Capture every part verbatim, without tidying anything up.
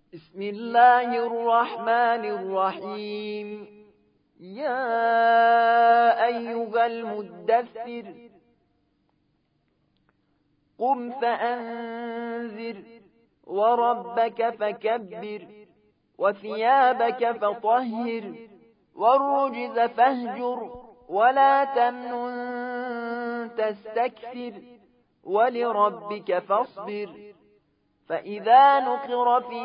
بسم الله الرحمن الرحيم. يا أيها المدثر قم فأنذر وربك فكبر وثيابك فطهر والرجز فاهجر ولا تمنن تستكثر ولربك فاصبر فإذا نقر في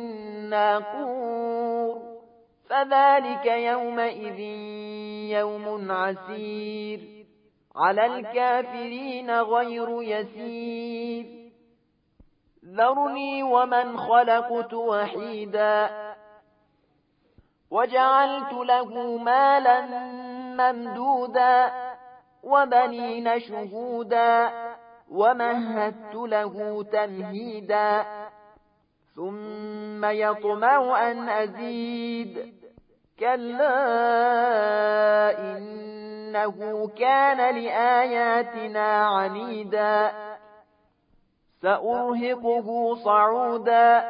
الناقور فذلك يومئذ يوم عسير على الكافرين غير يسير ذرني ومن خلقت وحيدا وجعلت له مالا ممدودا وبنين شهودا ومهدت له تمهيدا ثم يطمع أن أزيد كلا إنه كان لآياتنا عنيدا سأرهقه صعودا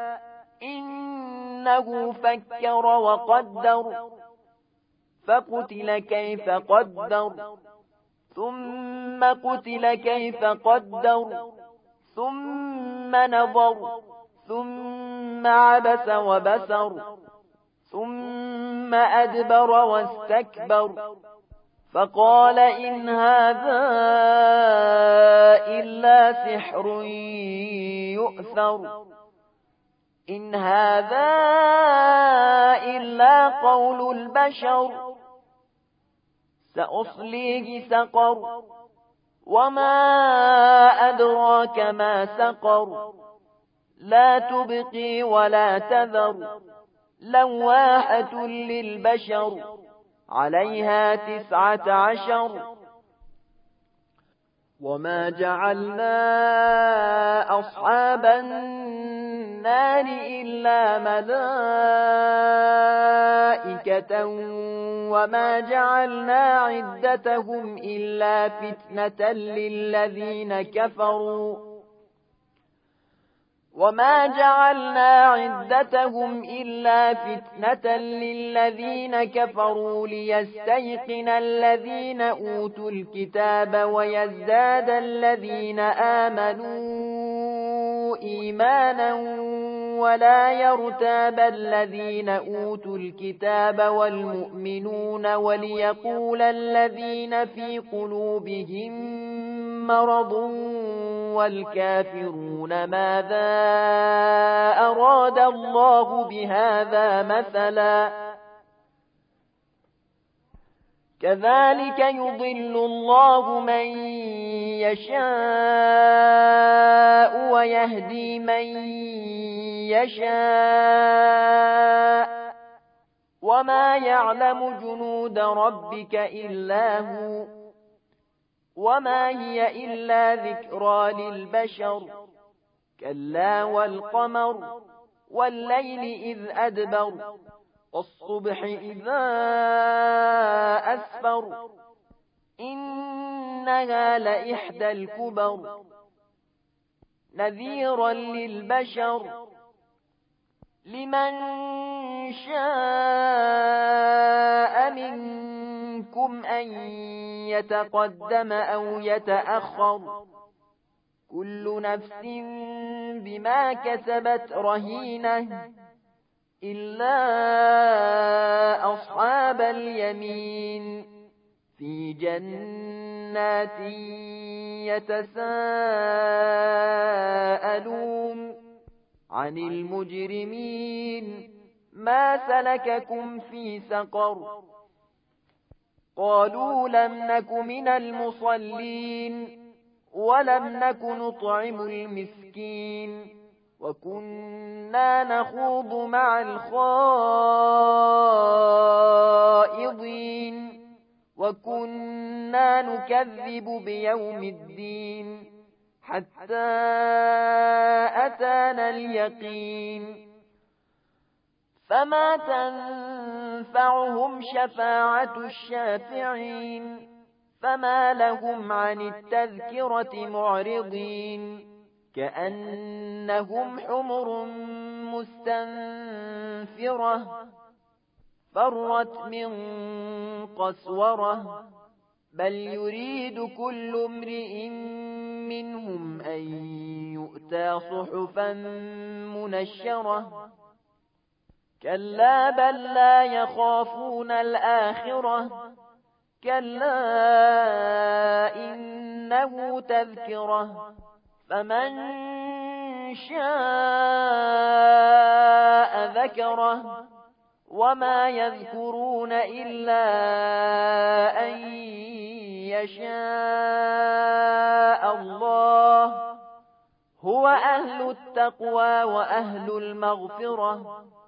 إنه فكر وقدر فقتل كيف قدر ثم قتل كيف قدر ثم نظر ثم عبس وبسر ثم أدبر واستكبر فقال إن هذا إلا سحر يؤثر إن هذا إلا قول البشر سأصليه سقر وما أدراك ما سقر لا تبقي ولا تذر لواحة للبشر عليها تسعة عشر وما جعلنا أصحاب النار إلا ملائكة وما جعلنا عدتهم إلا فتنة للذين كفروا وما جعلنا عدتهم إلا فتنة للذين كفروا ليستيقن الذين أوتوا الكتاب ويزداد الذين آمنوا إيمانا ولا يرتاب الذين أوتوا الكتاب والمؤمنون وليقول الذين في قلوبهم مرض والكافرون ماذا أراد الله بهذا مثلا كذلك يضل الله من يشاء ويهدي من يشاء وما يعلم جنود ربك إلا هو وما هي إلا ذكرى للبشر كلا والقمر والليل إذ أدبر والصبح إذا أسفر إنها لإحدى الكبر نذيرا للبشر لمن شاء منكم أن يتقدم أو يتأخر كل نفس بما كسبت رهينة إلا أصحاب اليمين في جنات يتساءلون عن المجرمين ما سلككم في سقر قالوا لم نك من المصلين ولم نك نطعم المسكين وكنا نخوض مع الخائضين وكنا نكذب بيوم الدين حتى أتانا اليقين فما تنفعهم شفاعة الشافعين فما لهم عن التذكرة معرضين كأنهم حمر مستنفرة فرت من قسورة بل يريد كل امرئ منهم أن يؤتى صحفا منشرة كلا بل لا يخافون الآخرة كلا إنه تذكرة فمن شاء ذكره وما يذكرون إلا أن يشاء الله هو أهل التقوى وأهل المغفرة